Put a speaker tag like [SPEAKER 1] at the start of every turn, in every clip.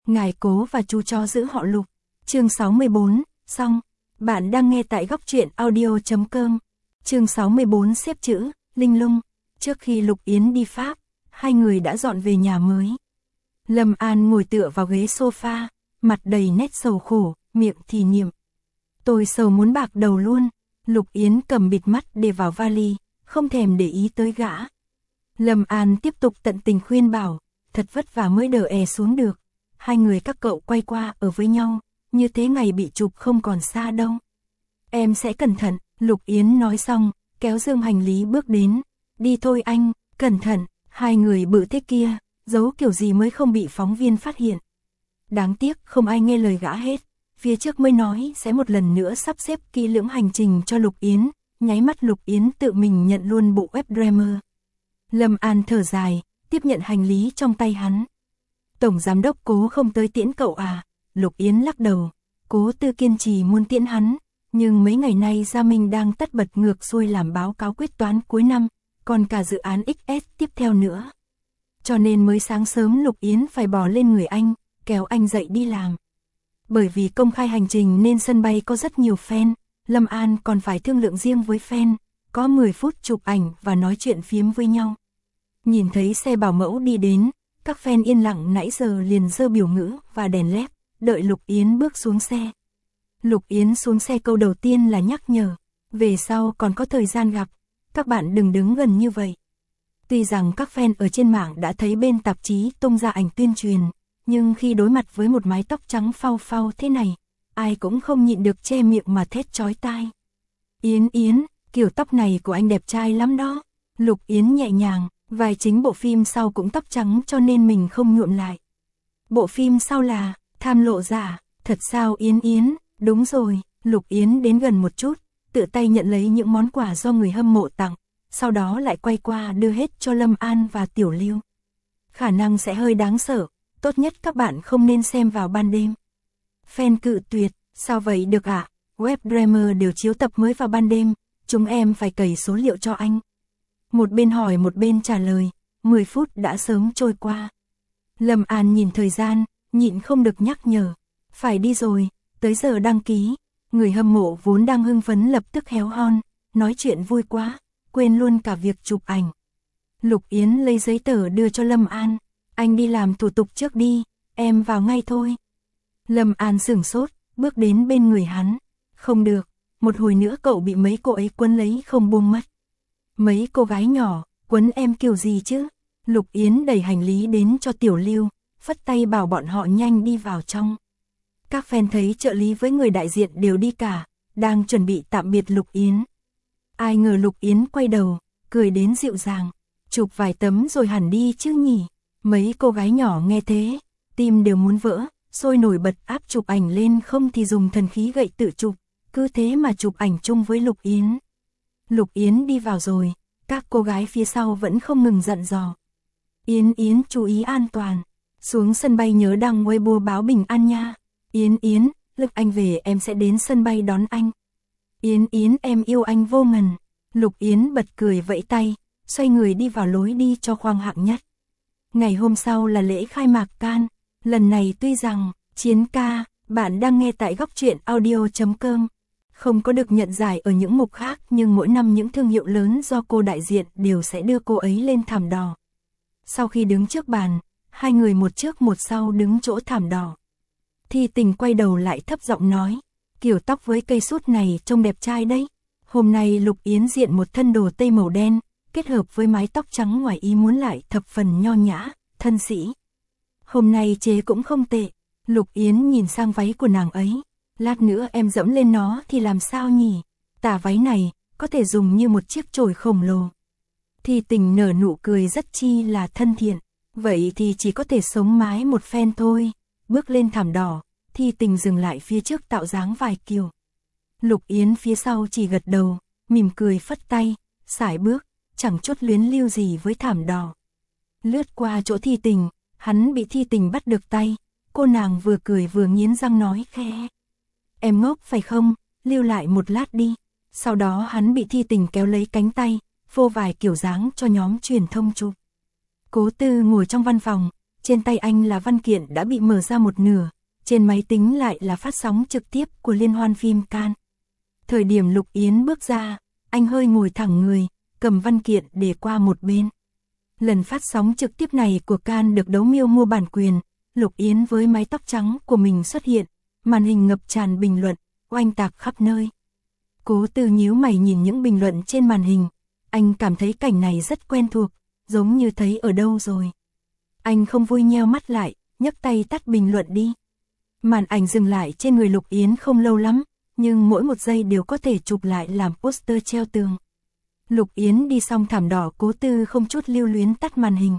[SPEAKER 1] ngài Cố và chú chó giữ họ Lục. Chương 64, xong. Bạn đang nghe tại góc truyện audio.com. Chương 64 xếp chữ, linh lung. Trước khi Lục Yến đi Pháp, hai người đã dọn về nhà mới. Lâm An ngồi tựa vào ghế sofa, mặt đầy nét sầu khổ, miệng thì niệm. Tôi sầu muốn bạc đầu luôn. Lục Yến cầm bịt mắt để vào vali, không thèm để ý tới gã. Lâm An tiếp tục tận tình khuyên bảo, thật vất vả mới đỡ xuống được. Hai người các cậu quay qua ở với nhau, như thế ngày bị chụp không còn xa đâu. Em sẽ cẩn thận, Lục Yến nói xong, kéo dương hành lý bước đến. Đi thôi anh, cẩn thận, hai người bự thế kia, giấu kiểu gì mới không bị phóng viên phát hiện. Đáng tiếc không ai nghe lời gã hết, phía trước mới nói sẽ một lần nữa sắp xếp kỹ lưỡng hành trình cho Lục Yến, nháy mắt Lục Yến tự mình nhận luôn bộ webdreamer. Lâm An thở dài, tiếp nhận hành lý trong tay hắn. Tổng giám đốc Cố không tới tiễn cậu à? Lục Yến lắc đầu, Cố Tư kiên trì muốn tiễn hắn, nhưng mấy ngày nay Gia Minh đang tất bật ngược xuôi làm báo cáo quyết toán cuối năm, còn cả dự án XS tiếp theo nữa. Cho nên mới sáng sớm Lục Yến phải bỏ lên người anh, kéo anh dậy đi làm. Bởi vì công khai hành trình nên sân bay có rất nhiều fan, Lâm An còn phải thương lượng riêng với fan, có 10 phút chụp ảnh và nói chuyện phiếm với nhau. Nhìn thấy xe bảo mẫu đi đến, các fan yên lặng nãy giờ liền giơ biểu ngữ và đèn led, đợi Lục Yến bước xuống xe. Lục Yến xuống xe câu đầu tiên là nhắc nhở, về sau còn có thời gian gặp, các bạn đừng đứng gần như vậy. Tuy rằng các fan ở trên mạng đã thấy bên tạp chí tung ra ảnh tuyên truyền, nhưng khi đối mặt với một mái tóc trắng phau phau thế này, ai cũng không nhịn được che miệng mà thét chói tai. Yến, kiểu tóc này của anh đẹp trai lắm đó. Lục Yến nhẹ nhàng, vai chính bộ phim sau cũng tóc trắng cho nên mình không nhuộm lại. Bộ phim sau là Tham Lộ Giả, thật sao Yến? Đúng rồi. Lục Yến đến gần một chút, tự tay nhận lấy những món quà do người hâm mộ tặng, sau đó lại quay qua đưa hết cho Lâm An và Tiểu Lưu. Khả năng sẽ hơi đáng sợ, tốt nhất các bạn không nên xem vào ban đêm. Fan cự tuyệt, sao vậy được ạ? Webdreamer đều chiếu tập mới vào ban đêm, chúng em phải cày số liệu cho anh. Một bên hỏi một bên trả lời, 10 phút đã sớm trôi qua. Lâm An nhìn thời gian, nhịn không được nhắc nhở. Phải đi rồi, tới giờ đăng ký. Người hâm mộ vốn đang hưng phấn lập tức héo hon, nói chuyện vui quá, quên luôn cả việc chụp ảnh. Lục Yến lấy giấy tờ đưa cho Lâm An. Anh đi làm thủ tục trước đi, em vào ngay thôi. Lâm An sửng sốt, bước đến bên người hắn. Không được, một hồi nữa cậu bị mấy cô ấy quấn lấy không buông mất. Mấy cô gái nhỏ, quấn em kiểu gì chứ? Lục Yến đẩy hành lý đến cho Tiểu Lưu, phất tay bảo bọn họ nhanh đi vào trong. Các fan thấy trợ lý với người đại diện đều đi cả, đang chuẩn bị tạm biệt Lục Yến. Ai ngờ Lục Yến quay đầu, cười đến dịu dàng. Chụp vài tấm rồi hẳn đi chứ nhỉ? Mấy cô gái nhỏ nghe thế, tim đều muốn vỡ, sôi nổi bật áp chụp ảnh lên, không thì dùng thần khí gậy tự chụp, cứ thế mà chụp ảnh chung với Lục Yến. Lục Yến đi vào rồi, các cô gái phía sau vẫn không ngừng dặn dò. Yến chú ý an toàn, xuống sân bay nhớ đăng Weibo báo bình an nha. Yến, lúc anh về em sẽ đến sân bay đón anh. Yến em yêu anh vô ngần. Lục Yến bật cười vẫy tay, xoay người đi vào lối đi cho khoang hạng nhất. Ngày hôm sau là lễ khai mạc Cannes, lần này tuy rằng, Chiến ca, bạn đang nghe tại góc truyện audio.com, không có được nhận giải ở những mục khác nhưng mỗi năm những thương hiệu lớn do cô đại diện đều sẽ đưa cô ấy lên thảm đỏ. Sau khi đứng trước bàn, hai người một trước một sau đứng chỗ thảm đỏ. Thi Tình quay đầu lại thấp giọng nói, kiểu tóc với cây sút này trông đẹp trai đấy. Hôm nay Lục Yến diện một thân đồ tây màu đen, kết hợp với mái tóc trắng ngoài ý muốn lại thập phần nho nhã, thân sĩ. Hôm nay chế cũng không tệ. Lục Yến nhìn sang váy của nàng ấy. Lát nữa em dẫm lên nó thì làm sao nhỉ? Tà váy này, có thể dùng như một chiếc chổi khổng lồ. Thi Tình nở nụ cười rất chi là thân thiện. Vậy thì chỉ có thể sống mái một phen thôi. Bước lên thảm đỏ, Thi Tình dừng lại phía trước tạo dáng vài kiểu. Lục Yến phía sau chỉ gật đầu, mỉm cười phất tay, sải bước, chẳng chút luyến lưu gì với thảm đỏ. Lướt qua chỗ Thi Tình, hắn bị Thi Tình bắt được tay, cô nàng vừa cười vừa nghiến răng nói khẽ. Em ngốc phải không, lưu lại một lát đi. Sau đó hắn bị Thi Tình kéo lấy cánh tay, phô vài kiểu dáng cho nhóm truyền thông chụp. Cố Tư ngồi trong văn phòng, trên tay anh là văn kiện đã bị mở ra một nửa, trên máy tính lại là phát sóng trực tiếp của liên hoan phim Cannes. Thời điểm Lục Yến bước ra, anh hơi ngồi thẳng người, cầm văn kiện để qua một bên. Lần phát sóng trực tiếp này của Cannes được Đấu Miêu mua bản quyền, Lục Yến với mái tóc trắng của mình xuất hiện, màn hình ngập tràn bình luận, oanh tạc khắp nơi. Cố Tư nhíu mày nhìn những bình luận trên màn hình, anh cảm thấy cảnh này rất quen thuộc, giống như thấy ở đâu rồi. Anh không vui nheo mắt lại, nhấc tay tắt bình luận đi. Màn ảnh dừng lại trên người Lục Yến không lâu lắm, nhưng mỗi một giây đều có thể chụp lại làm poster treo tường. Lục Yến đi xong thảm đỏ, Cố Tư không chút lưu luyến tắt màn hình.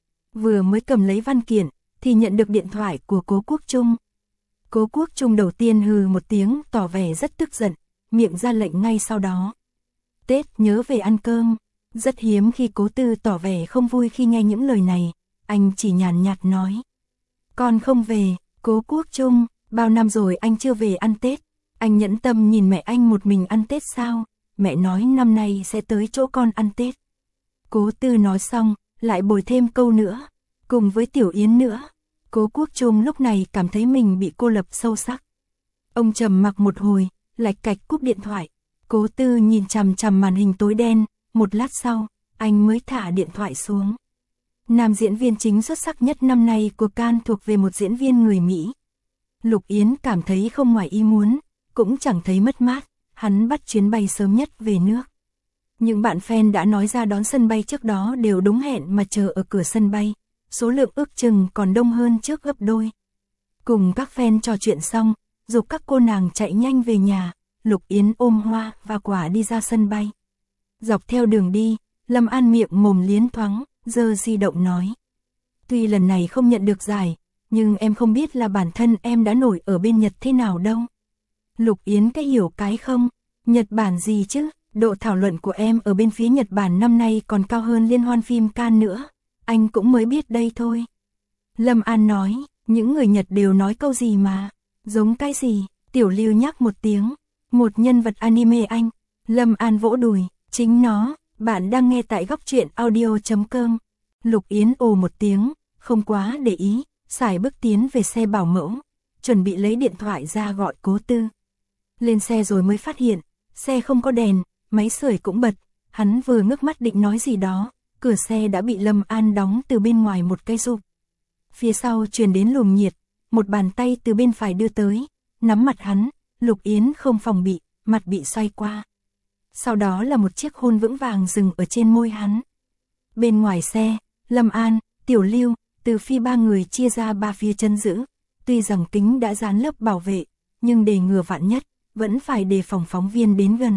[SPEAKER 1] Vừa mới cầm lấy văn kiện, thì nhận được điện thoại của Cố Quốc Trung. Cố Quốc Trung đầu tiên hừ một tiếng tỏ vẻ rất tức giận, miệng ra lệnh ngay sau đó. Tết nhớ về ăn cơm. Rất hiếm khi Cố Tư tỏ vẻ không vui khi nghe những lời này, anh chỉ nhàn nhạt nói. Con không về. Cố Quốc Trung, bao năm rồi anh chưa về ăn Tết. Anh nhẫn tâm nhìn mẹ anh một mình ăn Tết sao? Mẹ nói năm nay sẽ tới chỗ con ăn Tết. Cố Tư nói xong, lại bồi thêm câu nữa, cùng với Tiểu Yến nữa. Cố Quốc Trung lúc này cảm thấy mình bị cô lập sâu sắc. Ông trầm mặc một hồi, lạch cạch cúp điện thoại. Cố Tư nhìn chằm chằm màn hình tối đen, một lát sau, anh mới thả điện thoại xuống. Nam diễn viên chính xuất sắc nhất năm nay của Cannes thuộc về một diễn viên người Mỹ. Lục Yến cảm thấy không ngoài ý muốn, cũng chẳng thấy mất mát, hắn bắt chuyến bay sớm nhất về nước. Những bạn fan đã nói ra đón sân bay trước đó đều đúng hẹn mà chờ ở cửa sân bay, số lượng ước chừng còn đông hơn trước gấp đôi. Cùng các fan trò chuyện xong, giục các cô nàng chạy nhanh về nhà, Lục Yến ôm hoa và quà đi ra sân bay. Dọc theo đường đi, Lâm An miệng mồm liến thoáng, giơ di động nói. Tuy lần này không nhận được giải, nhưng em không biết là bản thân em đã nổi ở bên Nhật thế nào đâu. Lục Yến cái hiểu cái không, Nhật Bản gì chứ, độ thảo luận của em ở bên phía Nhật Bản năm nay còn cao hơn liên hoan phim Cannes nữa, anh cũng mới biết đây thôi. Lâm An nói, những người Nhật đều nói câu gì mà, giống cái gì, Tiểu Lưu nhắc một tiếng, một nhân vật anime anh. Lâm An vỗ đùi, chính nó. Bạn đang nghe tại góc truyện audio.com. Lục Yến ồ một tiếng, không quá để ý, sải bước tiến về xe bảo mẫu, chuẩn bị lấy điện thoại ra gọi Cố Tư. Lên xe rồi mới phát hiện, xe không có đèn, máy sưởi cũng bật, hắn vừa ngước mắt định nói gì đó, cửa xe đã bị Lâm An đóng từ bên ngoài một cái rụp. Phía sau truyền đến luồng nhiệt, một bàn tay từ bên phải đưa tới, nắm mặt hắn, Lục Yến không phòng bị, mặt bị xoay qua. Sau đó là một chiếc hôn vững vàng dừng ở trên môi hắn. Bên ngoài xe, Lâm An, Tiểu Lưu, Từ Phi ba người chia ra ba phía chân giữ. Tuy rằng kính đã dán lớp bảo vệ, nhưng để ngừa vạn nhất, vẫn phải đề phòng phóng viên đến gần.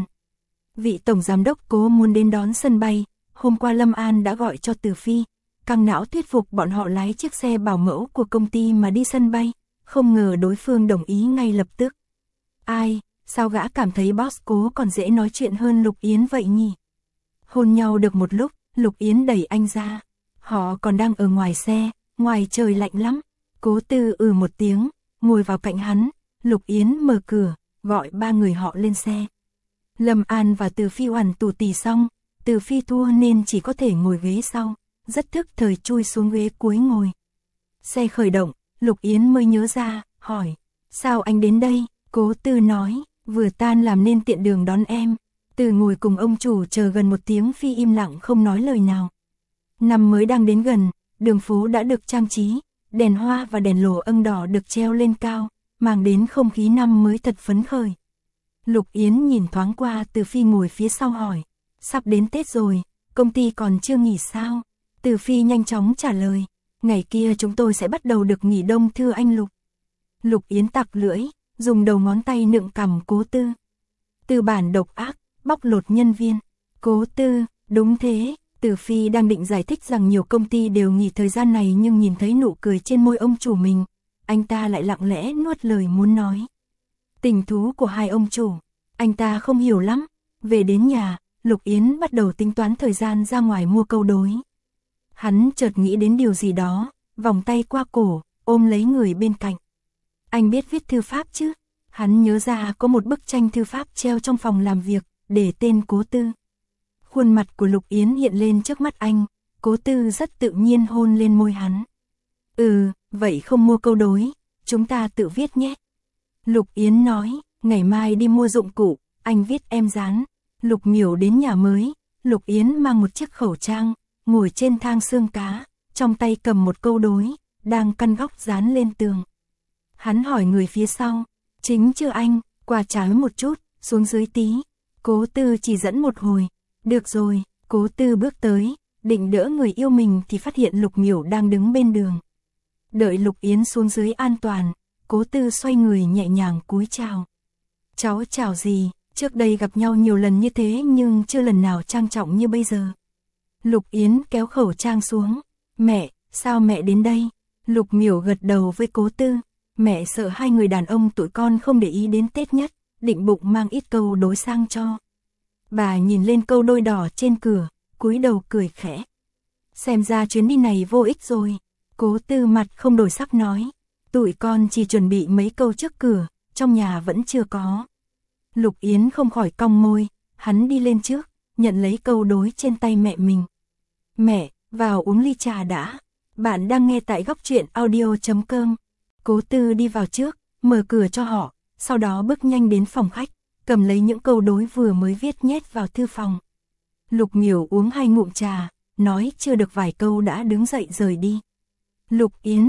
[SPEAKER 1] Vị tổng giám đốc Cố muốn đến đón sân bay, hôm qua Lâm An đã gọi cho Từ Phi, căng não thuyết phục bọn họ lái chiếc xe bảo mẫu của công ty mà đi sân bay, không ngờ đối phương đồng ý ngay lập tức. Ai? Sao gã cảm thấy boss Cố còn dễ nói chuyện hơn Lục Yến vậy nhỉ? Hôn nhau được một lúc, Lục Yến đẩy anh ra. Họ còn đang ở ngoài xe, ngoài trời lạnh lắm. Cố Tư một tiếng, ngồi vào cạnh hắn. Lục Yến mở cửa, gọi ba người họ lên xe. Lâm An và Từ Phi hoàn tù tì xong, Từ Phi thua nên chỉ có thể ngồi ghế sau, rất thức thời chui xuống ghế cuối ngồi. Xe khởi động, Lục Yến mới nhớ ra, hỏi, sao anh đến đây? Cố Tư nói, vừa tan làm nên tiện đường đón em. Từ ngồi cùng ông chủ chờ gần một tiếng Phi im lặng không nói lời nào. Năm mới đang đến gần, đường phố đã được trang trí, đèn hoa và đèn lồ âng đỏ được treo lên cao, mang đến không khí năm mới thật phấn khởi. Lục Yến nhìn thoáng qua Từ Phi ngồi phía sau hỏi, sắp đến Tết rồi, công ty còn chưa nghỉ sao? Từ Phi nhanh chóng trả lời, ngày kia chúng tôi sẽ bắt đầu được nghỉ đông thưa anh Lục. Lục Yến tặc lưỡi, dùng đầu ngón tay nựng cằm Cố Tư. Tư bản độc ác, bóc lột nhân viên. Cố Tư, đúng thế. Từ Phi đang định giải thích rằng nhiều công ty đều nghỉ thời gian này nhưng nhìn thấy nụ cười trên môi ông chủ mình, anh ta lại lặng lẽ nuốt lời muốn nói. Tình thú của hai ông chủ, anh ta không hiểu lắm. Về đến nhà, Lục Yến bắt đầu tính toán thời gian ra ngoài mua câu đối. Hắn chợt nghĩ đến điều gì đó, vòng tay qua cổ, ôm lấy người bên cạnh. Anh biết viết thư pháp chứ? Hắn nhớ ra có một bức tranh thư pháp treo trong phòng làm việc, để tên Cố Tư. Khuôn mặt của Lục Yến hiện lên trước mắt anh, Cố Tư rất tự nhiên hôn lên môi hắn. Vậy không mua câu đối, chúng ta tự viết nhé. Lục Yến nói, ngày mai đi mua dụng cụ, anh viết em dán. Lục Miểu đến nhà mới, Lục Yến mang một chiếc khẩu trang, ngồi trên thang xương cá, trong tay cầm một câu đối, đang căn góc dán lên tường. Hắn hỏi người phía sau, chính chưa anh, qua trái một chút, xuống dưới tí. Cố Tư chỉ dẫn một hồi, được rồi, Cố Tư bước tới, định đỡ người yêu mình thì phát hiện Lục Miểu đang đứng bên đường. Đợi Lục Yến xuống dưới an toàn, Cố Tư xoay người nhẹ nhàng cúi chào. Cháu chào gì, trước đây gặp nhau nhiều lần như thế nhưng chưa lần nào trang trọng như bây giờ. Lục Yến kéo khẩu trang xuống, mẹ, sao mẹ đến đây? Lục Miểu gật đầu với Cố Tư, mẹ sợ hai người đàn ông tụi con không để ý đến Tết nhất, định bụng mang ít câu đối sang cho. Bà nhìn lên câu đôi đỏ trên cửa, cúi đầu cười khẽ. Xem ra chuyến đi này vô ích rồi. Cố Tư mặt không đổi sắc nói, tụi con chỉ chuẩn bị mấy câu trước cửa, trong nhà vẫn chưa có. Lục Yến không khỏi cong môi, hắn đi lên trước, nhận lấy câu đối trên tay mẹ mình. Mẹ, vào uống ly trà đã. Bạn đang nghe tại góc truyện audio.com. Cố Tư đi vào trước, mở cửa cho họ, sau đó bước nhanh đến phòng khách, cầm lấy những câu đối vừa mới viết nhét vào thư phòng. Lục Miểu uống 2 ngụm trà, nói chưa được vài câu đã đứng dậy rời đi. Lục Yến,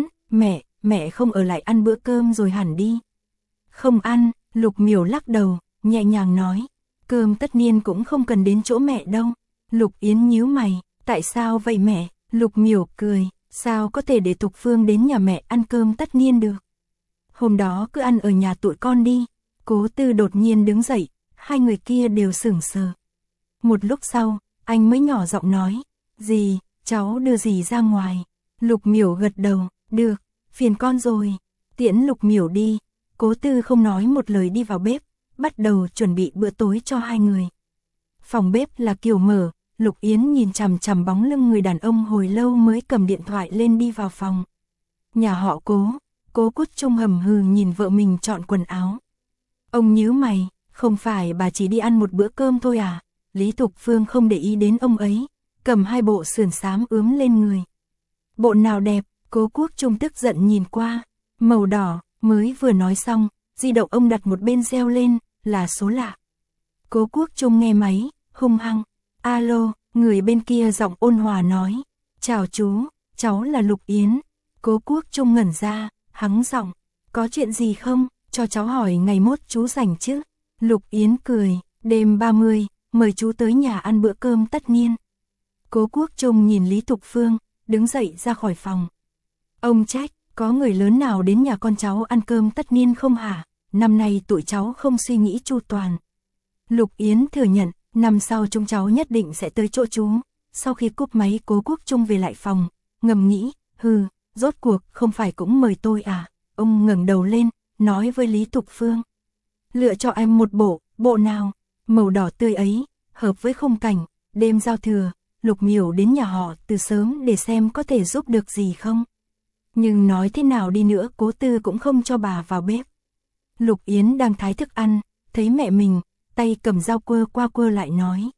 [SPEAKER 1] mẹ không ở lại ăn bữa cơm rồi hẳn đi. Không ăn, Lục Miểu lắc đầu, nhẹ nhàng nói, cơm tất niên cũng không cần đến chỗ mẹ đâu. Lục Yến nhíu mày, tại sao vậy mẹ? Lục Miểu cười, sao có thể để Thục Phương đến nhà mẹ ăn cơm tất niên được? Hôm đó cứ ăn ở nhà tụi con đi. Cố Tư đột nhiên đứng dậy, hai người kia đều sững sờ. Một lúc sau, anh mới nhỏ giọng nói, dì, cháu đưa dì ra ngoài. Lục Miểu gật đầu, được, phiền con rồi. Tiễn Lục Miểu đi, Cố Tư không nói một lời đi vào bếp, bắt đầu chuẩn bị bữa tối cho hai người. Phòng bếp là kiểu mở, Lục Yến nhìn chằm chằm bóng lưng người đàn ông hồi lâu mới cầm điện thoại lên đi vào phòng. Nhà họ Cố Cút Trung hầm hừ nhìn vợ mình chọn quần áo. Ông nhíu mày, không phải bà chỉ đi ăn một bữa cơm thôi à? Lý Thục Phương không để ý đến ông ấy, cầm 2 bộ sườn xám ướm lên người. Bộ nào đẹp? Cố Quốc Trung tức giận nhìn qua, màu đỏ. Mới vừa nói xong, di động ông đặt một bên reo lên, là số lạ. Cố Quốc Trung nghe máy, hung hăng. Alo, người bên kia giọng ôn hòa nói, chào chú, cháu là Lục Yến. Cố Quốc Trung ngẩn ra, hắng giọng, có chuyện gì không, cho cháu hỏi ngày mốt chú rảnh chứ? Lục Yến cười, đêm 30, mời chú tới nhà ăn bữa cơm tất niên. Cố Quốc Trung nhìn Lý Thục Phương, đứng dậy ra khỏi phòng. Ông trách, có người lớn nào đến nhà con cháu ăn cơm tất niên không hả? Năm nay tụi cháu không suy nghĩ chu toàn. Lục Yến thừa nhận, năm sau chúng cháu nhất định sẽ tới chỗ chú. Sau khi cúp máy Cố Quốc Trung về lại phòng, ngầm nghĩ, rốt cuộc không phải cũng mời tôi à? Ông ngẩng đầu lên, nói với Lý Thục Phương. Lựa cho em một bộ nào? Màu đỏ tươi ấy, hợp với khung cảnh, đêm giao thừa, Lục Miểu đến nhà họ từ sớm để xem có thể giúp được gì không. Nhưng nói thế nào đi nữa Cố Tư cũng không cho bà vào bếp. Lục Yến đang thái thức ăn, thấy mẹ mình, tay cầm dao quơ qua quơ lại nói.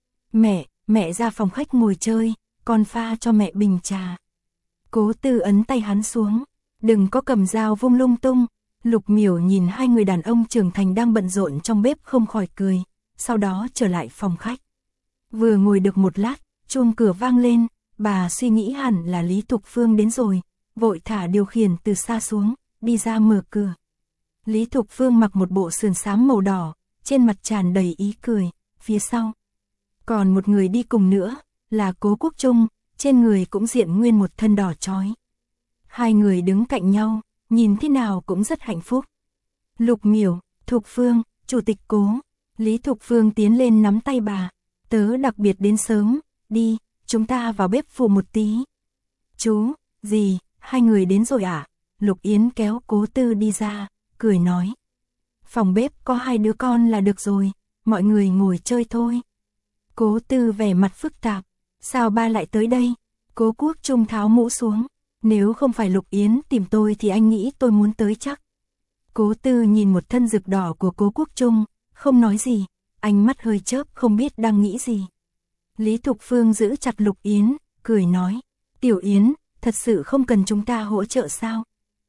[SPEAKER 1] Mẹ ra phòng khách ngồi chơi, con pha cho mẹ bình trà. Cố Tư ấn tay hắn xuống, đừng có cầm dao vung lung tung. Lục Miểu nhìn hai người đàn ông trưởng thành đang bận rộn trong bếp không khỏi cười, sau đó trở lại phòng khách. Vừa ngồi được một lát, chuông cửa vang lên, bà suy nghĩ hẳn là Lý Thục Phương đến rồi, vội thả điều khiển từ xa xuống, đi ra mở cửa. Lý Thục Phương mặc một bộ sườn xám màu đỏ, trên mặt tràn đầy ý cười, phía sau. Còn một người đi cùng nữa, là Cố Quốc Trung, trên người cũng diện nguyên một thân đỏ chói. Hai người đứng cạnh nhau, nhìn thế nào cũng rất hạnh phúc. Lục Miểu, Thục Phương, Chủ tịch Cố. Lý Thục Phương tiến lên nắm tay bà. Tớ đặc biệt đến sớm, đi, chúng ta vào bếp phụ một tí. Chú, gì, hai người đến rồi à? Lục Yến kéo Cố Tư đi ra, cười nói. Phòng bếp có 2 đứa con là được rồi, mọi người ngồi chơi thôi. Cố Tư vẻ mặt phức tạp, sao ba lại tới đây? Cố Quốc Trung tháo mũ xuống, nếu không phải Lục Yến tìm tôi thì anh nghĩ tôi muốn tới chắc. Cố Tư nhìn một thân rực đỏ của Cố Quốc Trung, không nói gì, ánh mắt hơi chớp không biết đang nghĩ gì. Lý Thục Phương giữ chặt Lục Yến, cười nói, Tiểu Yến, thật sự không cần chúng ta hỗ trợ sao?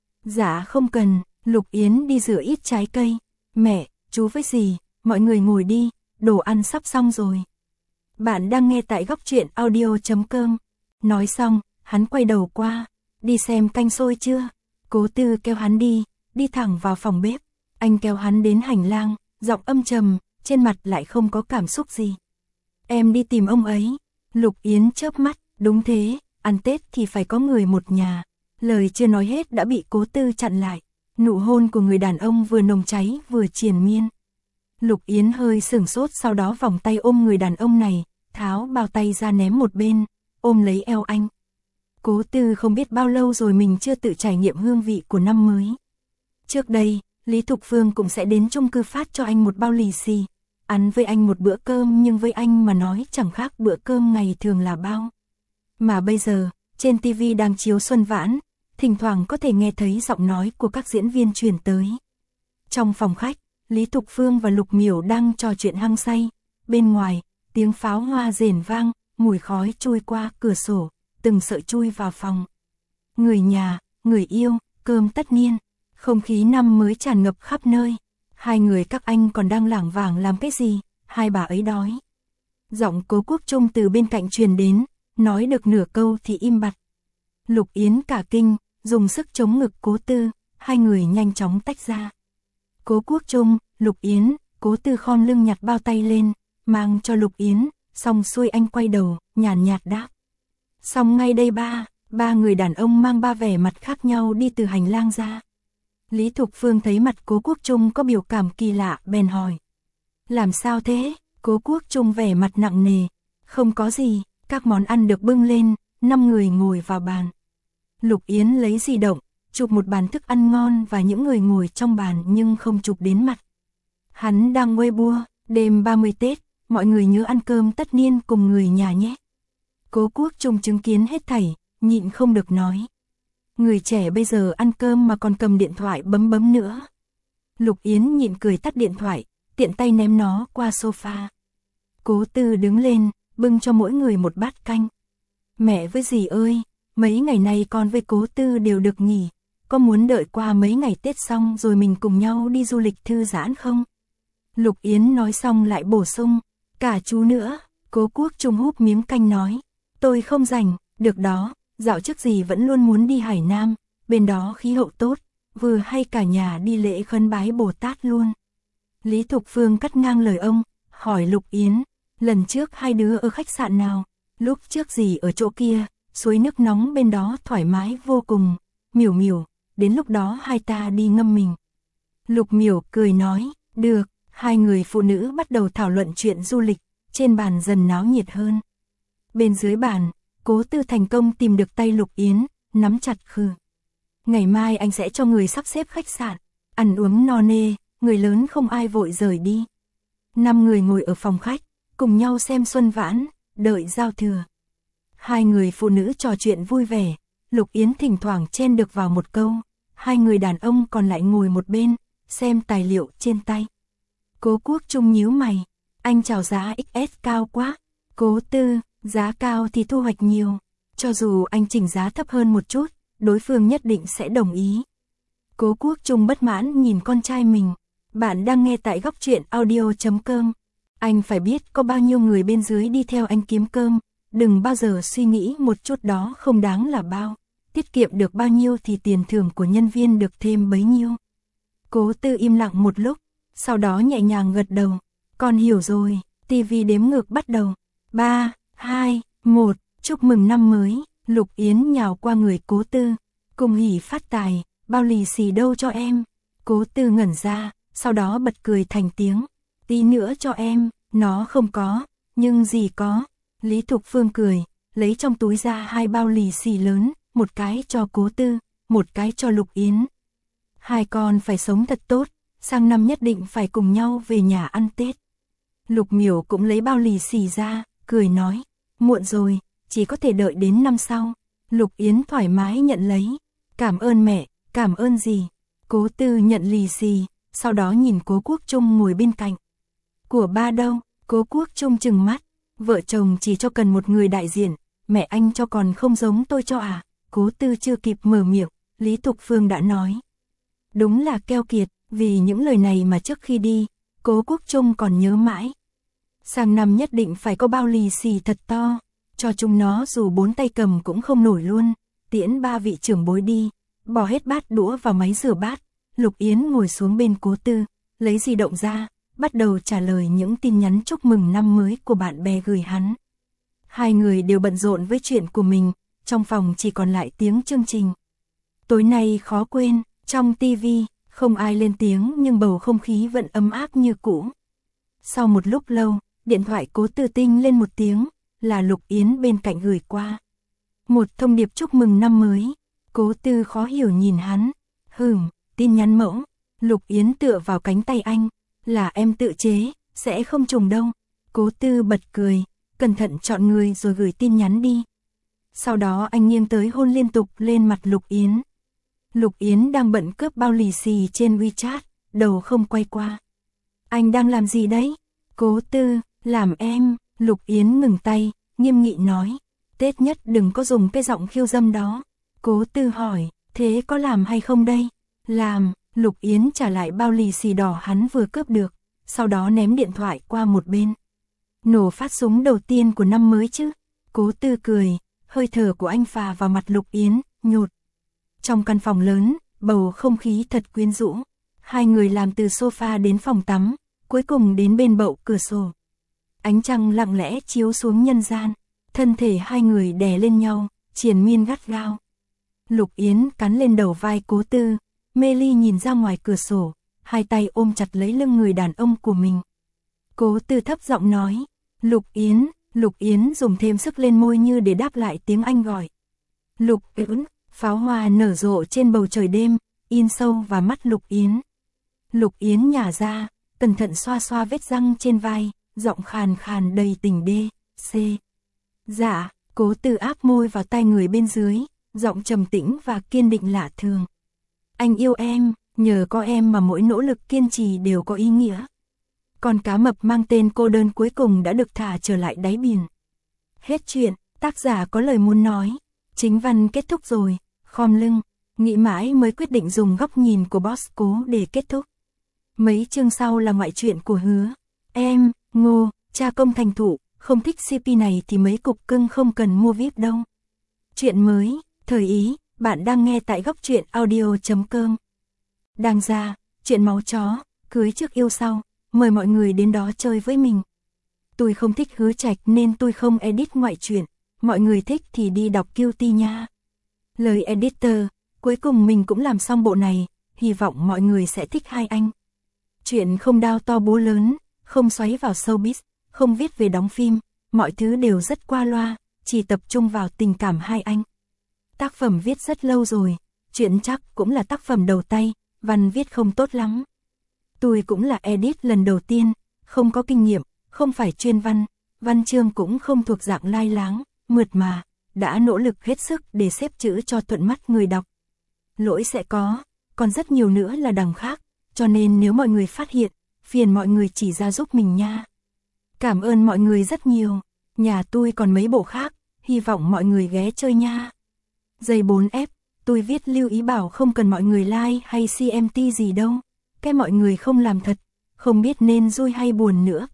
[SPEAKER 1] Dạ không cần, Lục Yến đi rửa ít trái cây. Mẹ, chú với dì, mọi người ngồi đi, đồ ăn sắp xong rồi. Bạn đang nghe tại góc truyện audio.com. Nói xong, hắn quay đầu qua, đi xem canh sôi chưa? Cố Tư kêu hắn đi thẳng vào phòng bếp. Anh kéo hắn đến hành lang, giọng âm trầm, trên mặt lại không có cảm xúc gì. Em đi tìm ông ấy. Lục Yến chớp mắt, đúng thế, ăn Tết thì phải có người một nhà. Lời chưa nói hết đã bị Cố Tư chặn lại. Nụ hôn của người đàn ông vừa nồng cháy vừa triền miên. Lục Yến hơi sửng sốt, sau đó vòng tay ôm người đàn ông này, tháo bao tay ra ném một bên, ôm lấy eo anh. Cố Tư không biết bao lâu rồi mình chưa tự trải nghiệm hương vị của năm mới. Trước đây, Lý Thục Phương cũng sẽ đến chung cư phát cho anh một bao lì xì, ăn với anh một bữa cơm, nhưng với anh mà nói chẳng khác bữa cơm ngày thường là bao. Mà bây giờ, trên TV đang chiếu Xuân Vãn, thỉnh thoảng có thể nghe thấy giọng nói của các diễn viên truyền tới. Trong phòng khách, Lý Thục Phương và Lục Miểu đang trò chuyện hăng say. Bên ngoài, tiếng pháo hoa rền vang, mùi khói trôi qua cửa sổ, từng sợi chui vào phòng. Người nhà, người yêu, cơm tất niên, không khí năm mới tràn ngập khắp nơi. Hai người các anh còn đang lảng vảng làm cái gì? Hai bà ấy đói. Giọng Cố Quốc Trung từ bên cạnh truyền đến, nói được nửa câu thì im bặt. Lục Yến cả kinh, dùng sức chống ngực Cố Tư, hai người nhanh chóng tách ra. Cố Quốc Trung, Lục Yến, Cố Tư khom lưng nhặt bao tay lên, mang cho Lục Yến, xong xuôi anh quay đầu, nhàn nhạt đáp. Xong ngay đây ba người đàn ông mang ba vẻ mặt khác nhau đi từ hành lang ra. Lý Thục Phương thấy mặt Cố Quốc Trung có biểu cảm kỳ lạ, bèn hỏi. Làm sao thế? Cố Quốc Trung vẻ mặt nặng nề. Không có gì, các món ăn được bưng lên, 5 người ngồi vào bàn. Lục Yến lấy di động, chụp một bàn thức ăn ngon và những người ngồi trong bàn nhưng không chụp đến mặt. Hắn đang Weibo, đêm 30 Tết, mọi người nhớ ăn cơm tất niên cùng người nhà nhé. Cố Quốc Trung chứng kiến hết thảy, nhịn không được nói. Người trẻ bây giờ ăn cơm mà còn cầm điện thoại bấm nữa. Lục Yến nhịn cười tắt điện thoại, tiện tay ném nó qua sofa. Cố Tư đứng lên, bưng cho mỗi người một bát canh. Mẹ với dì ơi, mấy ngày nay con với Cố Tư đều được nghỉ. Có muốn đợi qua mấy ngày Tết xong rồi mình cùng nhau đi du lịch thư giãn không? Lục Yến nói xong lại bổ sung, cả chú nữa. Cố Quốc Trung húp miếng canh nói, tôi không rảnh, được đó, dạo trước dì vẫn luôn muốn đi Hải Nam, bên đó khí hậu tốt, vừa hay cả nhà đi lễ khấn bái Bồ Tát luôn. Lý Thục Phương cắt ngang lời ông, hỏi Lục Yến, lần trước hai đứa ở khách sạn nào? Lúc trước dì ở chỗ kia, suối nước nóng bên đó thoải mái vô cùng. Miểu Miểu, đến lúc đó hai ta đi ngâm mình. Lục Miểu cười nói, được. Hai người phụ nữ bắt đầu thảo luận chuyện du lịch, trên bàn dần náo nhiệt hơn. Bên dưới bàn, Cố Tư thành công tìm được tay Lục Yến, nắm chặt khư. Ngày mai anh sẽ cho người sắp xếp khách sạn, ăn uống no nê, người lớn không ai vội rời đi. 5 người ngồi ở phòng khách, cùng nhau xem Xuân Vãn, đợi giao thừa. Hai người phụ nữ trò chuyện vui vẻ, Lục Yến thỉnh thoảng chen được vào một câu, hai người đàn ông còn lại ngồi một bên, xem tài liệu trên tay. Cố Quốc Trung nhíu mày, anh chào giá XS cao quá. Cố Tư, giá cao thì thu hoạch nhiều, cho dù anh chỉnh giá thấp hơn một chút, đối phương nhất định sẽ đồng ý. Cố Quốc Trung bất mãn nhìn con trai mình, bạn đang nghe tại góc truyện audio.com. Anh phải biết có bao nhiêu người bên dưới đi theo anh kiếm cơm, đừng bao giờ suy nghĩ một chút đó không đáng là bao, tiết kiệm được bao nhiêu thì tiền thưởng của nhân viên được thêm bấy nhiêu. Cố Tư im lặng một lúc, sau đó nhẹ nhàng gật đầu, con hiểu rồi. TV đếm ngược bắt đầu, 3, 2, 1, chúc mừng năm mới. Lục Yến nhào qua người Cố Tư, cùng hỉ phát tài, bao lì xì đâu cho em. Cố Tư ngẩn ra, sau đó bật cười thành tiếng, tí nữa cho em, nó không có, nhưng gì có. Lý Thục Phương cười, lấy trong túi ra 2 bao lì xì lớn, một cái cho Cố Tư, một cái cho Lục Yến. Hai con phải sống thật tốt, sang năm nhất định phải cùng nhau về nhà ăn Tết. Lục Miểu cũng lấy bao lì xì ra, cười nói, muộn rồi, chỉ có thể đợi đến năm sau. Lục Yến thoải mái nhận lấy, cảm ơn mẹ, cảm ơn gì. Cố Tư nhận lì xì, sau đó nhìn Cố Quốc Trung ngồi bên cạnh. Của ba đâu? Cố Quốc Trung trừng mắt, vợ chồng chỉ cho cần một người đại diện, mẹ anh cho còn không giống tôi cho à? Cố Tư chưa kịp mở miệng, Lý Thục Phương đã nói. Đúng là keo kiệt, vì những lời này mà trước khi đi, Cố Quốc Trung còn nhớ mãi. Sang năm nhất định phải có bao lì xì thật to, cho chúng nó dù 4 tay cầm cũng không nổi luôn, tiễn 3 vị trưởng bối đi, bỏ hết bát đũa vào máy rửa bát. Lục Yến ngồi xuống bên Cố Tư, lấy di động ra, bắt đầu trả lời những tin nhắn chúc mừng năm mới của bạn bè gửi hắn. Hai người đều bận rộn với chuyện của mình, trong phòng chỉ còn lại tiếng chương trình. Tối nay khó quên, trong tivi, không ai lên tiếng nhưng bầu không khí vẫn ấm áp như cũ. Sau một lúc lâu, điện thoại Cố Tư tinh lên một tiếng, là Lục Yến bên cạnh gửi qua. Một thông điệp chúc mừng năm mới. Cố Tư khó hiểu nhìn hắn. Tin nhắn mẫu. Lục Yến tựa vào cánh tay anh. Là em tự chế, sẽ không trùng đâu. Cố Tư bật cười, cẩn thận chọn người rồi gửi tin nhắn đi. Sau đó anh nghiêng tới hôn liên tục lên mặt Lục Yến. Lục Yến đang bận cướp bao lì xì trên WeChat, đầu không quay qua. Anh đang làm gì đấy? Cố Tư, làm em. Lục Yến ngừng tay, nghiêm nghị nói. Tết nhất đừng có dùng cái giọng khiêu dâm đó. Cố Tư hỏi, thế có làm hay không đây? Làm. Lục Yến trả lại bao lì xì đỏ hắn vừa cướp được, sau đó ném điện thoại qua một bên. Nổ phát súng đầu tiên của năm mới chứ? Cố Tư cười, hơi thở của anh phà vào mặt Lục Yến, nhột. Trong căn phòng lớn, bầu không khí thật quyến rũ. Hai người làm từ sofa đến phòng tắm, cuối cùng đến bên bậu cửa sổ. Ánh trăng lặng lẽ chiếu xuống nhân gian, thân thể hai người đè lên nhau, triền miên gắt gao. Lục Yến cắn lên đầu vai Cố Tư, mê ly nhìn ra ngoài cửa sổ, hai tay ôm chặt lấy lưng người đàn ông của mình. Cố Tư thấp giọng nói, Lục Yến dùng thêm sức lên môi như để đáp lại tiếng anh gọi. Lục Yến, pháo hoa nở rộ trên bầu trời đêm, in sâu vào mắt Lục Yến. Lục Yến nhả ra, cẩn thận xoa xoa vết răng trên vai, giọng khàn khàn đầy tình đê, Dạ, Cố Tư áp môi vào tai người bên dưới, giọng trầm tĩnh và kiên định lạ thường. Anh yêu em, nhờ có em mà mỗi nỗ lực kiên trì đều có ý nghĩa. Con cá mập mang tên cô đơn cuối cùng đã được thả trở lại đáy biển. Hết chuyện, tác giả có lời muốn nói. Chính văn kết thúc rồi, khom lưng, nghĩ mãi mới quyết định dùng góc nhìn của boss Cố để kết thúc. Mấy chương sau là ngoại truyện của Hứa. Em, Ngô, cha công thành thụ, không thích CP này thì mấy cục cưng không cần mua VIP đâu. Chuyện mới, thời Ý, bạn đang nghe tại góc truyện audio.com. Đang ra, chuyện máu chó, cưới trước yêu sau, mời mọi người đến đó chơi với mình. Tôi không thích Hứa Trạch nên tôi không edit ngoại truyện, mọi người thích thì đi đọc Guilty nha. Lời editor, cuối cùng mình cũng làm xong bộ này, hy vọng mọi người sẽ thích hai anh. Chuyện không đao to búa lớn, không xoáy vào showbiz, không viết về đóng phim, mọi thứ đều rất qua loa, chỉ tập trung vào tình cảm hai anh. Tác phẩm viết rất lâu rồi, chuyện chắc cũng là tác phẩm đầu tay, văn viết không tốt lắm. Tôi cũng là edit lần đầu tiên, không có kinh nghiệm, không phải chuyên văn, văn chương cũng không thuộc dạng lai láng, mượt mà, đã nỗ lực hết sức để xếp chữ cho thuận mắt người đọc. Lỗi sẽ có, còn rất nhiều nữa là đằng khác, cho nên nếu mọi người phát hiện, phiền mọi người chỉ ra giúp mình nha. Cảm ơn mọi người rất nhiều, nhà tôi còn mấy bộ khác, hy vọng mọi người ghé chơi nha. Giây 4F, tôi viết lưu ý bảo không cần mọi người like hay CMT gì đâu, cái mọi người không làm thật, không biết nên vui hay buồn nữa,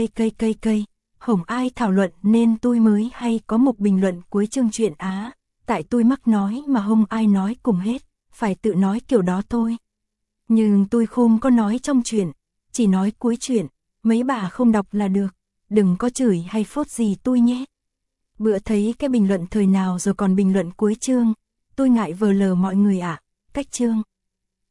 [SPEAKER 1] cây. Hổng ai thảo luận nên tôi mới hay có mục bình luận cuối chương truyện Á, tại tôi mắc nói mà không ai nói cùng hết, phải tự nói kiểu đó thôi. Nhưng tôi không có nói trong truyện, chỉ nói cuối truyện, mấy bà không đọc là được, đừng có chửi hay phốt gì tôi nhé. Bữa thấy cái bình luận thời nào rồi còn bình luận cuối chương, tôi ngại vờ lờ mọi người ạ, cách chương.